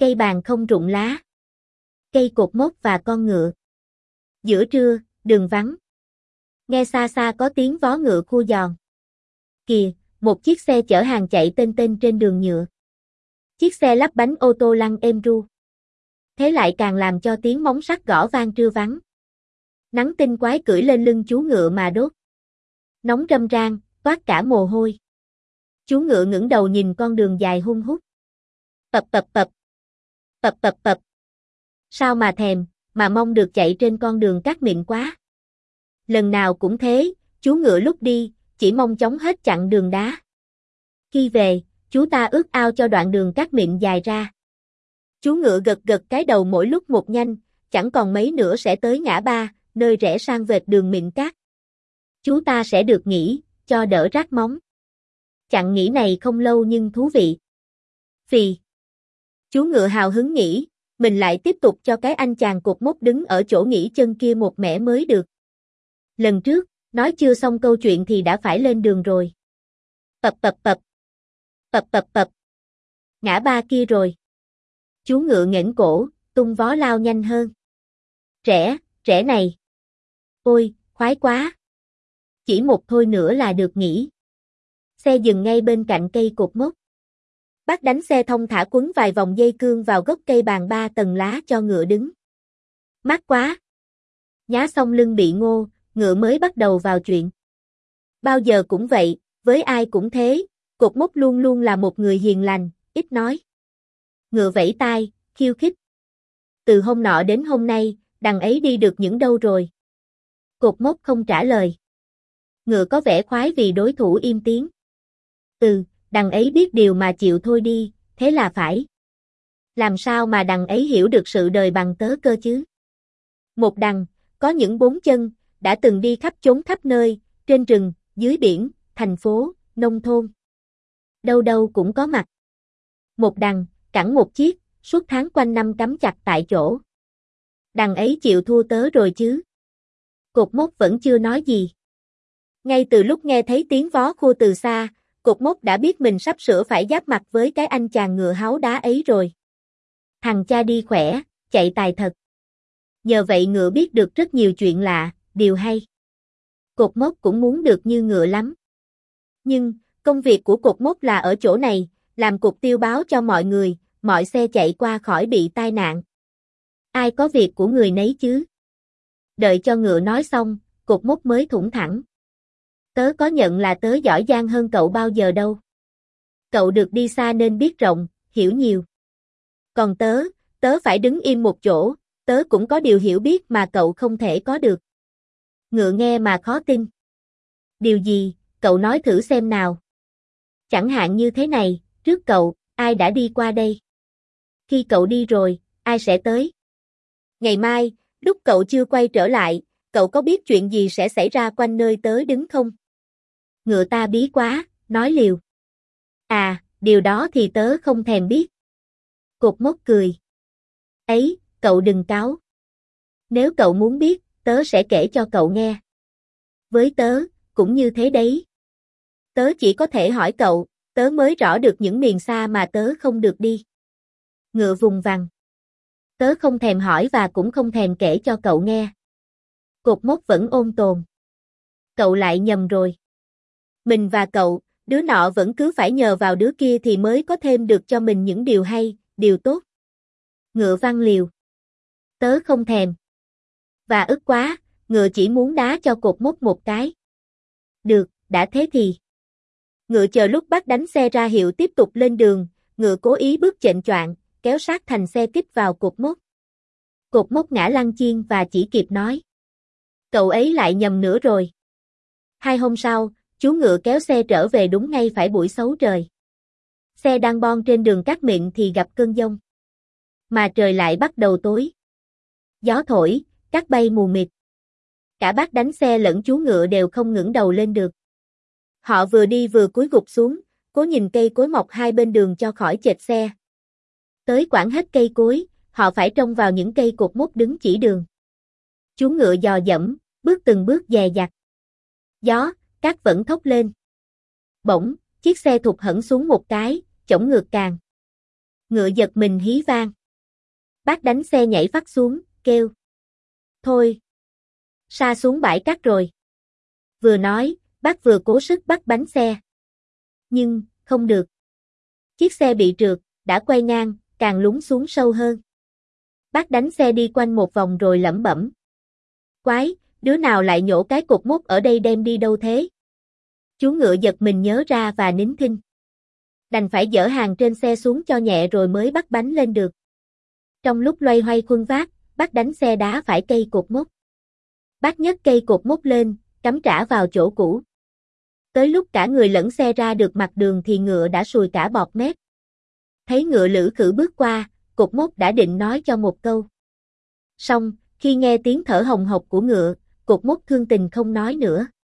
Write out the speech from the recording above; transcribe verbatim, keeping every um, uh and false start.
Cây bàn không rụng lá. Cây cột mốc và con ngựa. Giữa trưa, đường vắng. Nghe xa xa có tiếng vó ngựa khua giòn. Kìa, một chiếc xe chở hàng chạy tên tên trên đường nhựa. Chiếc xe lắp bánh ô tô lăn êm ru. Thế lại càng làm cho tiếng móng sắt gõ vang trưa vắng. Nắng tinh quái cưỡi lên lưng chú ngựa mà đốt. Nóng râm ran, toát cả mồ hôi. Chú ngựa ngẩng đầu nhìn con đường dài hun hút. Pập pập pập. Pập pập pập. Sao mà thèm, mà mong được chạy trên con đường cát mịn quá. Lần nào cũng thế, chú ngựa lúc đi, chỉ mong chóng hết chặng đường đá. Khi về, chú ta ước ao cho đoạn đường cát mịn dài ra. Chú ngựa gật gật cái đầu mỗi lúc một nhanh, chẳng còn mấy nữa sẽ tới ngã ba, nơi rẽ sang vệt đường mịn cát. Chú ta sẽ được nghỉ, cho đỡ rát móng. Chặng nghỉ này không lâu nhưng thú vị. Phì. Chú ngựa hào hứng nghĩ, mình lại tiếp tục cho cái anh chàng cột mốc đứng ở chỗ nghỉ chân kia một mẻ mới được. Lần trước, nói chưa xong câu chuyện thì đã phải lên đường rồi. Pập pập pập. Pập pập pập. Ngã ba kia rồi. Chú ngựa nghển cổ, tung vó lao nhanh hơn. Rẽ, rẽ này. Ôi, khoái quá. Chỉ một thôi nữa là được nghỉ. Xe dừng ngay bên cạnh cây cột mốc. Bác đánh xe thông thả quấn vài vòng dây cương vào gốc cây bàn ba tầng lá cho ngựa đứng. Mát quá. Nhá xong lưng bị ngô, ngựa mới bắt đầu vào chuyện. Bao giờ cũng vậy, với ai cũng thế, cột mốc luôn luôn là một người hiền lành, ít nói. Ngựa vẫy tai, khiêu khích. Từ hôm nọ đến hôm nay, đằng ấy đi được những đâu rồi? Cột mốc không trả lời. Ngựa có vẻ khoái vì đối thủ im tiếng. Ừ, đằng ấy biết điều mà chịu thôi đi, thế là phải. Làm sao mà đằng ấy hiểu được sự đời bằng tớ cơ chứ? Một đằng, có những bốn chân, đã từng đi khắp chốn khắp nơi, trên rừng, dưới biển, thành phố, nông thôn. Đâu đâu cũng có mặt. Một đằng, cẳng một chiếc, suốt tháng quanh năm cắm chặt tại chỗ. Đằng ấy chịu thua tớ rồi chứ? Cột mốc vẫn chưa nói gì. Ngay từ lúc nghe thấy tiếng vó khua từ xa, cột mốc đã biết mình sắp sửa phải giáp mặt với cái anh chàng ngựa háu đá ấy rồi. Thằng cha đi khỏe, chạy tài thật. Nhờ vậy ngựa biết được rất nhiều chuyện lạ, điều hay. Cột mốc cũng muốn được như ngựa lắm. Nhưng, công việc của cột mốc là ở chỗ này, làm cột tiêu báo cho mọi người, mọi xe chạy qua khỏi bị tai nạn. Ai có việc của người nấy chứ? Đợi cho ngựa nói xong, cột mốc mới thủng thẳng. Tớ có nhận là tớ giỏi giang hơn cậu bao giờ đâu. Cậu được đi xa nên biết rộng, hiểu nhiều. Còn tớ, tớ phải đứng im một chỗ, tớ cũng có điều hiểu biết mà cậu không thể có được. Ngựa nghe mà khó tin. Điều gì, cậu nói thử xem nào. Chẳng hạn như thế này, trước cậu, ai đã đi qua đây? Khi cậu đi rồi, ai sẽ tới? Ngày mai, lúc cậu chưa quay trở lại, cậu có biết chuyện gì sẽ xảy ra quanh nơi tớ đứng không? Ngựa ta bí quá, nói liều. À, điều đó thì tớ không thèm biết. Cột mốc cười. Ấy, cậu đừng cáu. Nếu cậu muốn biết, tớ sẽ kể cho cậu nghe. Với tớ, cũng như thế đấy. Tớ chỉ có thể hỏi cậu, tớ mới rõ được những miền xa mà tớ không được đi. Ngựa vùng vằng. Tớ không thèm hỏi và cũng không thèm kể cho cậu nghe. Cột mốc vẫn ôn tồn. Cậu lại nhầm rồi. Mình và cậu, đứa nọ vẫn cứ phải nhờ vào đứa kia thì mới có thêm được cho mình những điều hay, điều tốt. Ngựa văng liều. Tớ không thèm. Và ức quá, ngựa chỉ muốn đá cho cột mốc một cái. Được, đã thế thì. Ngựa chờ lúc bác đánh xe ra hiệu tiếp tục lên đường, ngựa cố ý bước chệnh choạng, kéo sát thành xe kích vào cột mốc. Cột mốc ngã lăn chiên và chỉ kịp nói. Cậu ấy lại nhầm nữa rồi. Hai hôm sau, chú ngựa kéo xe trở về đúng ngay phải buổi xấu trời. Xe đang bon trên đường cát mịn thì gặp cơn giông. Mà trời lại bắt đầu tối. Gió thổi, cát bay mù mịt. Cả bác đánh xe lẫn chú ngựa đều không ngẩng đầu lên được. Họ vừa đi vừa cúi gục xuống, cố nhìn cây cối mọc hai bên đường cho khỏi chệch xe. Tới quãng hết cây cối, họ phải trông vào những cây cột mốc đứng chỉ đường. Chú ngựa dò dẫm, bước từng bước dè dặt. Gió, cát vẫn thốc lên. Bỗng, chiếc xe thụt hẫng xuống một cái, chổng ngược càng. Ngựa giật mình hí vang. Bác đánh xe nhảy phắt xuống, kêu. Thôi. Sa xuống bãi cát rồi. Vừa nói, bác vừa cố sức bắt bánh xe. Nhưng, không được. Chiếc xe bị trượt, đã quay ngang, càng lún xuống sâu hơn. Bác đánh xe đi quanh một vòng rồi lẩm bẩm. Quái, đứa nào lại nhổ cái cột mốc ở đây đem đi đâu thế? Chú ngựa giật mình nhớ ra và nín thinh. Đành phải dỡ hàng trên xe xuống cho nhẹ rồi mới bắt bánh lên được. Trong lúc loay hoay khuân vác, bác đánh xe đá phải cây cột mốc. Bác nhấc cây cột mốc lên, cắm trả vào chỗ cũ. Tới lúc cả người lẫn xe ra được mặt đường thì ngựa đã sùi cả bọt mép. Thấy ngựa lử khử bước qua, cột mốc đã định nói cho một câu. Xong, khi nghe tiếng thở hồng hộc của ngựa, cột mốc thương tình không nói nữa.